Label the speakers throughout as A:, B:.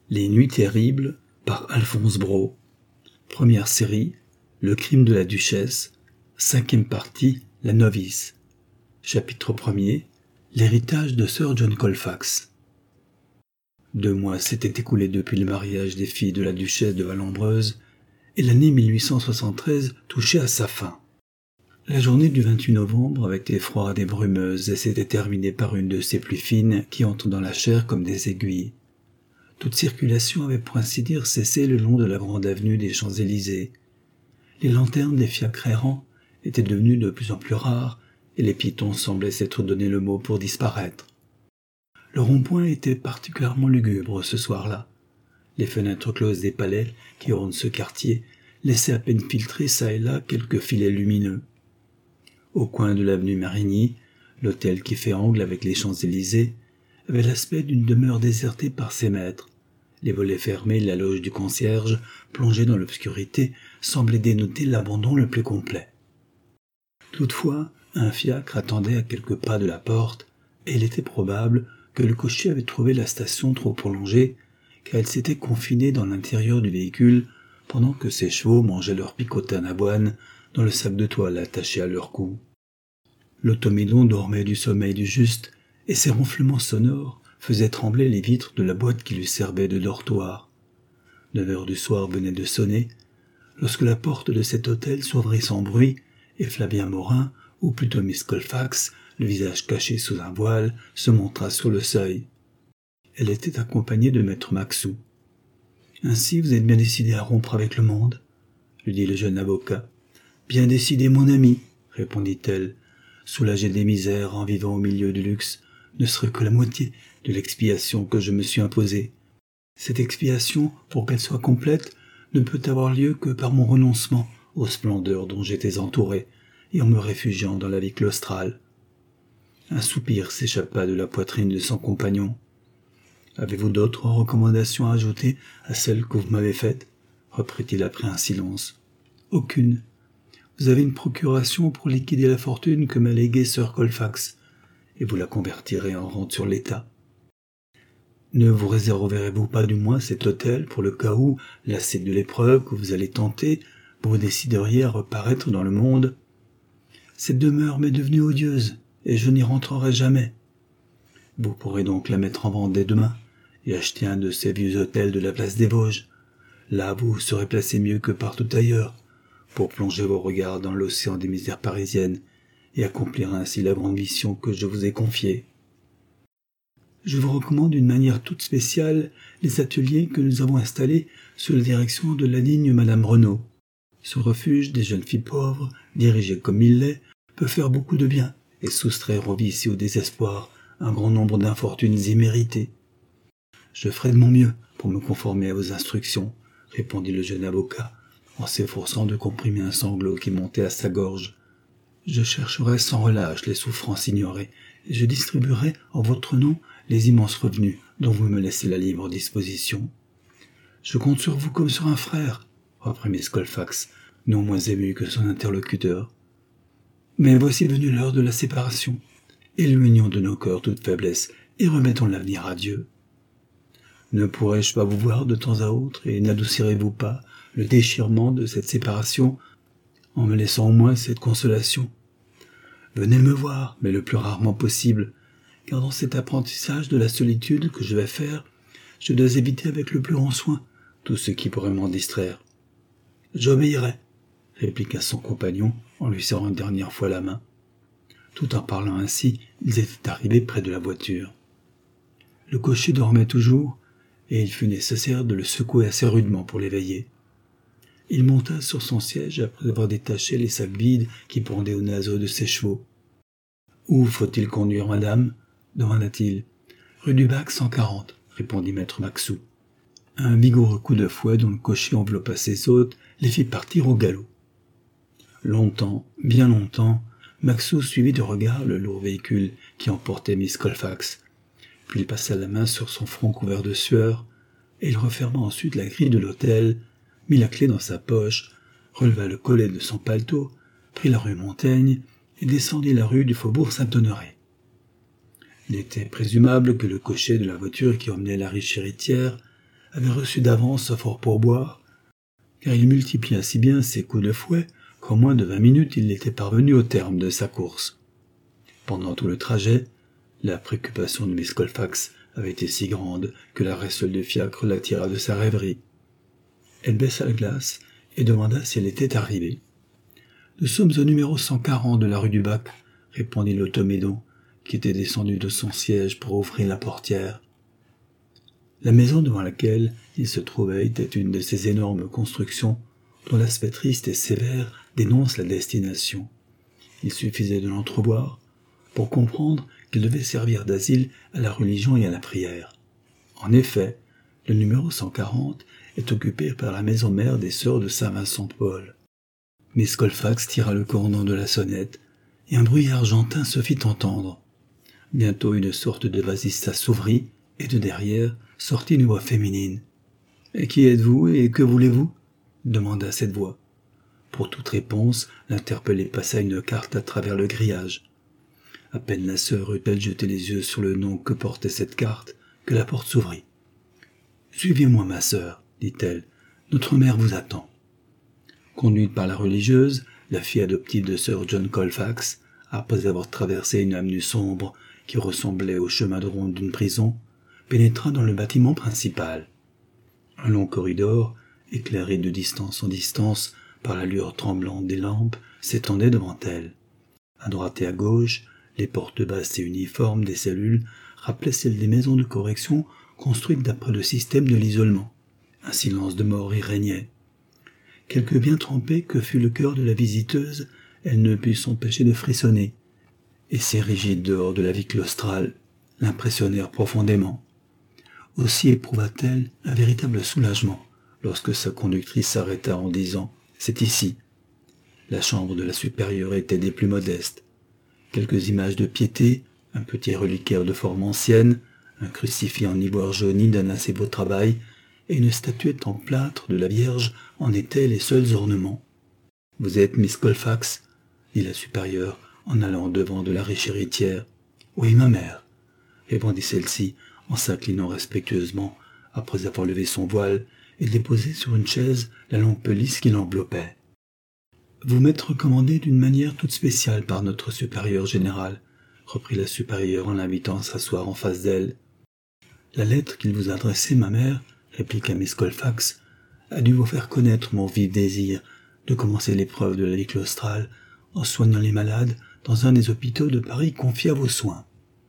A: Les Nuits terribles par Alphonse Brault. Première série, Le crime de la duchesse. 5e partie, La novice. Chapitre 1er, L'héritage de Sir John Colfax. 2 mois s'étaient écoulés depuis le mariage des filles de la duchesse de Vallombreuse, et l'année 1873 touchait à sa fin. La journée du 28 novembre avait été froide et brumeuse et s'était terminée par une de ces pluies fines qui entrent dans la chair comme des aiguilles. Toute circulation avait pour ainsi dire cessé le long de la grande avenue des Champs-Élysées. Les lanternes des fiacres errants étaient devenues de plus en plus rares et les piétons semblaient s'être donné le mot pour disparaître. Le rond-point était particulièrement lugubre ce soir-là. Les fenêtres closes des palais qui ornent ce quartier laissaient à peine filtrer çà et là quelques filets lumineux. Au coin de l'avenue Marigny, l'hôtel qui fait angle avec les Champs-Élysées avait l'aspect d'une demeure désertée par ses maîtres. Les volets fermés, la loge du concierge, plongée dans l'obscurité, semblait dénoter l'abandon le plus complet. Toutefois, un fiacre attendait à quelques pas de la porte, et il était probable que le cocher avait trouvé la station trop prolongée, car il s'était confiné dans l'intérieur du véhicule pendant que ses chevaux mangeaient leur picotane d'avoine dans le sac de toile attaché à leur cou. L'automedon dormait du sommeil du juste, et ses ronflements sonores faisaient trembler les vitres de la boîte qui lui servait de dortoir. 9 heures du soir venaient de sonner, lorsque la porte de cet hôtel s'ouvrit sans bruit, et Flavien Morin, ou plutôt Miss Colfax, le visage caché sous un voile, se montra sur le seuil. Elle était accompagnée de maître Maxou. « Ainsi vous êtes bien décidé à rompre avec le monde ?» lui dit le jeune avocat. « Bien décidé, mon ami, » répondit-elle. « Soulager des misères en vivant au milieu du luxe ne serait que la moitié de l'expiation que je me suis imposée. Cette expiation, pour qu'elle soit complète, ne peut avoir lieu que par mon renoncement aux splendeurs dont j'étais entouré et en me réfugiant dans la vie claustrale. » Un soupir s'échappa de la poitrine de son compagnon. « Avez-vous d'autres recommandations à ajouter à celles que vous m'avez faites ?» reprit-il après un silence. « Aucune. Vous avez une procuration pour liquider la fortune que m'a léguée Sir Colfax, et vous la convertirez en rente sur l'État. Ne vous réserverez-vous pas du moins cet hôtel pour le cas où, lassé de l'épreuve que vous allez tenter, vous vous décideriez à reparaître dans le monde? Cette demeure m'est devenue odieuse, et je n'y rentrerai jamais. Vous pourrez donc la mettre en vente dès demain, et acheter un de ces vieux hôtels de la place des Vosges. Là, vous serez placé mieux que partout ailleurs, pour plonger vos regards dans l'océan des misères parisiennes, et accomplir ainsi la grande mission que je vous ai confiée. Je vous recommande d'une manière toute spéciale les ateliers que nous avons installés sous la direction de la digne Madame Renaud. Ce refuge des jeunes filles pauvres, dirigé comme il l'est, peut faire beaucoup de bien et soustraire au vice et au désespoir un grand nombre d'infortunes imméritées. Je ferai de mon mieux pour me conformer à vos instructions, répondit le jeune avocat, en s'efforçant de comprimer un sanglot qui montait à sa gorge. Je chercherai sans relâche les souffrances ignorées, et je distribuerai en votre nom les immenses revenus dont vous me laissez la libre disposition. Je compte sur vous comme sur un frère, reprit Miss Colfax, non moins émue que son interlocuteur. Mais voici venue l'heure de la séparation. Éloignons de nos cœurs toute faiblesse et remettons l'avenir à Dieu. Ne pourrais-je pas vous voir de temps à autre et n'adoucirez-vous pas le déchirement de cette séparation en me laissant au moins cette consolation? Venez me voir, mais le plus rarement possible, car dans cet apprentissage de la solitude que je vais faire, je dois éviter avec le plus grand soin tout ce qui pourrait m'en distraire. J'obéirai, répliqua son compagnon en lui serrant une dernière fois la main. Tout en parlant ainsi, ils étaient arrivés près de la voiture. Le cocher dormait toujours, et il fut nécessaire de le secouer assez rudement pour l'éveiller. Il monta sur son siège après avoir détaché les sacs vides qui pendaient aux naseaux de ses chevaux. « Où faut-il conduire, madame ?» demanda-t-il. « Rue du Bac 140, » répondit maître Maxou. Un vigoureux coup de fouet dont le cocher enveloppa ses hôtes les fit partir au galop. Longtemps, bien longtemps, Maxou suivit de regard le lourd véhicule qui emportait Miss Colfax. Puis il passa la main sur son front couvert de sueur, et il referma ensuite la grille de l'hôtel, mit la clé dans sa poche, releva le collet de son paletot, prit la rue Montaigne et descendit la rue du Faubourg Saint-Honoré. Il était présumable que le cocher de la voiture qui emmenait la riche héritière avait reçu d'avance ce fort pourboire, car il multiplia si bien ses coups de fouet qu'en moins de 20 minutes il était parvenu au terme de sa course. Pendant tout le trajet, la préoccupation de Miss Colfax avait été si grande que l'arrêt seul du fiacre la tira de sa rêverie. Elle baissa la glace et demanda si elle était arrivée. « Nous sommes au numéro 140 de la rue du Bac, » répondit l'automédon, qui était descendu de son siège pour ouvrir la portière. La maison devant laquelle il se trouvait était une de ces énormes constructions dont l'aspect triste et sévère dénonce la destination. Il suffisait de l'entrevoir pour comprendre qu'il devait servir d'asile à la religion et à la prière. En effet, le numéro 140 est occupé par la maison mère des sœurs de Saint-Vincent-de-Paul. Miss Colfax tira le cordon de la sonnette, et un bruit argentin se fit entendre. Bientôt une sorte de vasista s'ouvrit, et de derrière sortit une voix féminine. « Et qui êtes-vous et que voulez-vous » demanda cette voix. Pour toute réponse, l'interpellée passa une carte à travers le grillage. À peine la sœur eut-elle jeté les yeux sur le nom que portait cette carte, que la porte s'ouvrit. « Suivez-moi, ma sœur, dit-elle, notre mère vous attend. » Conduite par la religieuse, la fille adoptive de sir John Colfax, après avoir traversé une avenue sombre qui ressemblait au chemin de ronde d'une prison, pénétra dans le bâtiment principal. Un long corridor, éclairé de distance en distance par la lueur tremblante des lampes, s'étendait devant elle. À droite et à gauche, les portes basses et uniformes des cellules rappelaient celles des maisons de correction construites d'après le système de l'isolement. Un silence de mort y régnait. Quelque bien trempé que fût le cœur de la visiteuse, elle ne put s'empêcher de frissonner, et ces rigides dehors de la vie claustrale l'impressionnèrent profondément. Aussi éprouva-t-elle un véritable soulagement lorsque sa conductrice s'arrêta en disant « C'est ici ». La chambre de la supérieure était des plus modestes. Quelques images de piété, un petit reliquaire de forme ancienne, un crucifix en ivoire jauni d'un assez beau travail, et une statuette en plâtre de la Vierge en étaient les seuls ornements. « Vous êtes Miss Colfax » dit la supérieure en allant devant de la riche héritière. « Oui, ma mère » répondit celle-ci en s'inclinant respectueusement après avoir levé son voile et déposé sur une chaise la longue pelisse qui l'enveloppait. « Vous m'êtes recommandée d'une manière toute spéciale par notre supérieur général, » reprit la supérieure en l'invitant à s'asseoir en face d'elle. « La lettre qu'il vous a adressée, ma mère, » répliqua Miss Colfax, « a dû vous faire connaître mon vif désir de commencer l'épreuve de la vie claustrale en soignant les malades dans un des hôpitaux de Paris confiés à vos soins.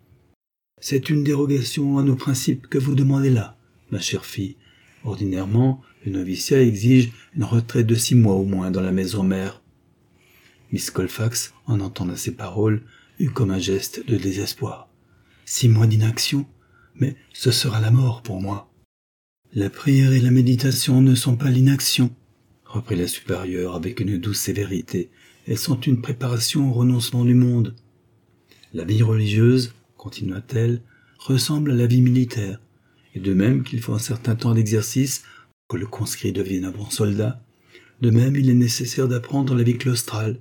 A: C'est une dérogation à nos principes que vous demandez là, ma chère fille. Ordinairement, le noviciat exige une retraite de 6 mois au moins dans la maison mère. » Miss Colfax, en entendant ces paroles, eut comme un geste de désespoir. 6 mois d'inaction, mais ce sera la mort pour moi. La prière et la méditation ne sont pas l'inaction, reprit la supérieure avec une douce sévérité. Elles sont une préparation au renoncement du monde. La vie religieuse, continua-t-elle, ressemble à la vie militaire, et de même qu'il faut un certain temps d'exercice pour que le conscrit devienne un bon soldat, de même il est nécessaire d'apprendre la vie claustrale.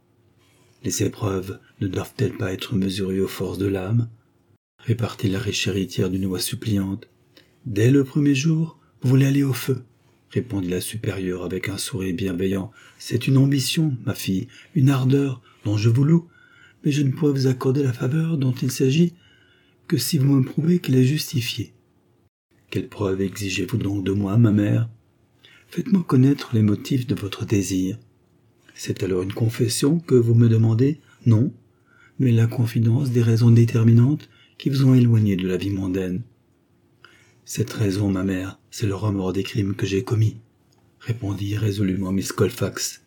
A: Les épreuves ne doivent-elles pas être mesurées aux forces de l'âme ? Répartit la riche héritière d'une voix suppliante. Dès le premier jour, vous voulez aller au feu, répondit la supérieure avec un sourire bienveillant. C'est une ambition, ma fille, une ardeur dont je vous loue, mais je ne pourrai vous accorder la faveur dont il s'agit que si vous me prouvez qu'elle est justifiée. Quelle preuve exigez-vous donc de moi, ma mère ? Faites-moi connaître les motifs de votre désir. C'est alors une confession que vous me demandez ? Non, mais la confidence des raisons déterminantes qui vous ont éloigné de la vie mondaine. Cette raison, ma mère, c'est le remords des crimes que j'ai commis, répondit résolument Miss Colfax.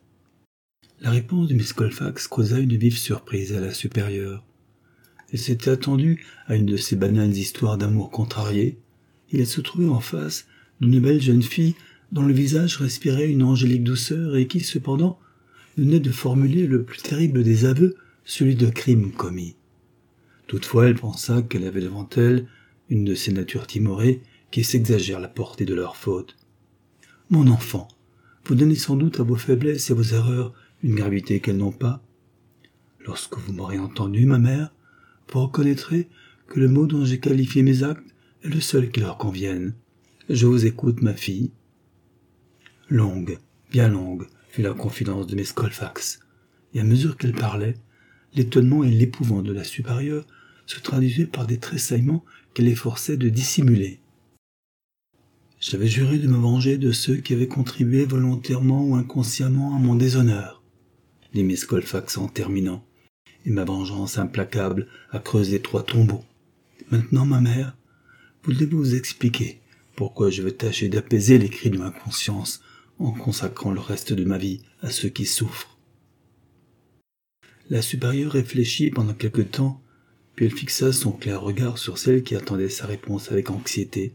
A: La réponse de Miss Colfax causa une vive surprise à la supérieure. Elle s'était attendue à une de ces banales histoires d'amour contrarié, et elle se trouvait en face d'une belle jeune fille dont le visage respirait une angélique douceur et qui, cependant, venait de formuler le plus terrible des aveux, celui de crime commis. Toutefois, elle pensa qu'elle avait devant elle une de ces natures timorées qui s'exagèrent la portée de leurs fautes. « Mon enfant, vous donnez sans doute à vos faiblesses et à vos erreurs une gravité qu'elles n'ont pas. Lorsque vous m'aurez entendu, ma mère, vous reconnaîtrez que le mot dont j'ai qualifié mes actes est le seul qui leur convienne. Je vous écoute, ma fille. Longue, bien longue, fut la confidence de Miss Colfax, et à mesure qu'elle parlait, l'étonnement et l'épouvante de la supérieure se traduisaient par des tressaillements qu'elle efforçait de dissimuler. J'avais juré de me venger de ceux qui avaient contribué volontairement ou inconsciemment à mon déshonneur, dit Miss Colfax en terminant, et ma vengeance implacable a creusé 3 tombeaux. Maintenant, ma mère, voulez-vous vous expliquer pourquoi je veux tâcher d'apaiser les cris de ma conscience en consacrant le reste de ma vie à ceux qui souffrent? La supérieure réfléchit pendant quelque temps, puis elle fixa son clair regard sur celle qui attendait sa réponse avec anxiété.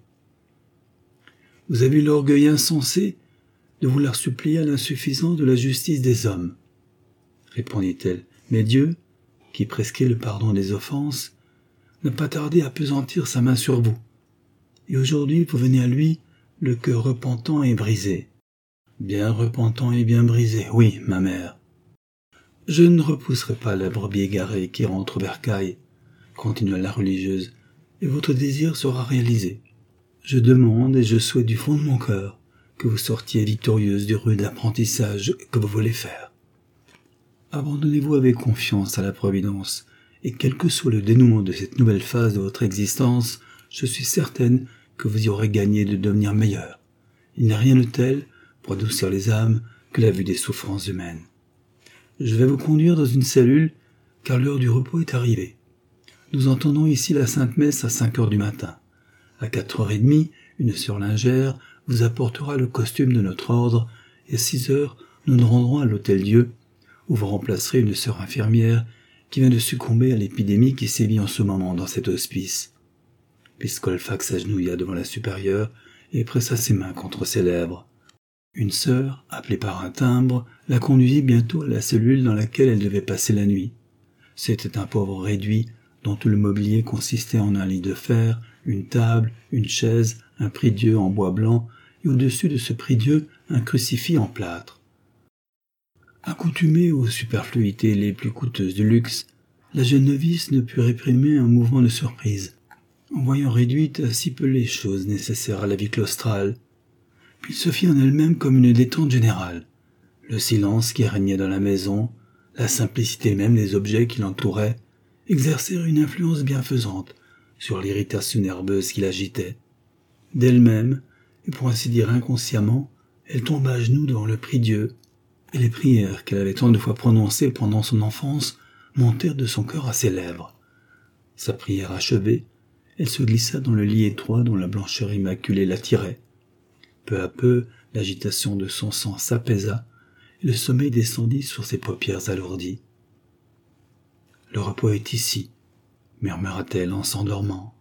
A: « Vous avez eu l'orgueil insensé de vouloir supplier à l'insuffisance de la justice des hommes, » répondit-elle. « Mais Dieu, qui prescrit le pardon des offenses, n'a pas tardé à appesantir sa main sur vous. Et aujourd'hui, vous venez à lui, le cœur repentant et brisé. » « Bien repentant et bien brisé, oui, ma mère. »« Je ne repousserai pas la brebis égarée qui rentre au bercail, » continua la religieuse, « et votre désir sera réalisé. Je demande et je souhaite du fond de mon cœur que vous sortiez victorieuse du rude apprentissage que vous voulez faire. Abandonnez-vous avec confiance à la Providence, et quel que soit le dénouement de cette nouvelle phase de votre existence, je suis certaine que vous y aurez gagné de devenir meilleur. Il n'y a rien de tel pour adoucir les âmes que la vue des souffrances humaines. Je vais vous conduire dans une cellule, car l'heure du repos est arrivée. Nous entendons ici la Sainte Messe à 5 heures du matin. À 4h30, une sœur lingère vous apportera le costume de notre ordre, et à 6 heures, nous nous rendrons à l'Hôtel-Dieu, où vous remplacerez une sœur infirmière qui vient de succomber à l'épidémie qui sévit en ce moment dans cet hospice. Miss Colfax s'agenouilla devant la supérieure et pressa ses mains contre ses lèvres. Une sœur, appelée par un timbre, la conduisit bientôt à la cellule dans laquelle elle devait passer la nuit. C'était un pauvre réduit dont tout le mobilier consistait en un lit de fer, une table, une chaise, un prie-dieu en bois blanc et au-dessus de ce prie-dieu un crucifix en plâtre. Accoutumée aux superfluités les plus coûteuses du luxe, la jeune novice ne put réprimer un mouvement de surprise, en voyant réduite à si peu les choses nécessaires à la vie claustrale. Puis se fit en elle-même comme une détente générale. Le silence qui régnait dans la maison, la simplicité même des objets qui l'entouraient, exercèrent une influence bienfaisante sur l'irritation nerveuse qui l'agitait. D'elle-même, et pour ainsi dire inconsciemment, elle tomba à genoux devant le prie-dieu, et les prières qu'elle avait tant de fois prononcées pendant son enfance montèrent de son cœur à ses lèvres. Sa prière achevée, elle se glissa dans le lit étroit dont la blancheur immaculée l'attirait. Peu à peu, l'agitation de son sang s'apaisa, et le sommeil descendit sur ses paupières alourdies. « Le repos est ici », murmura-t-elle en s'endormant.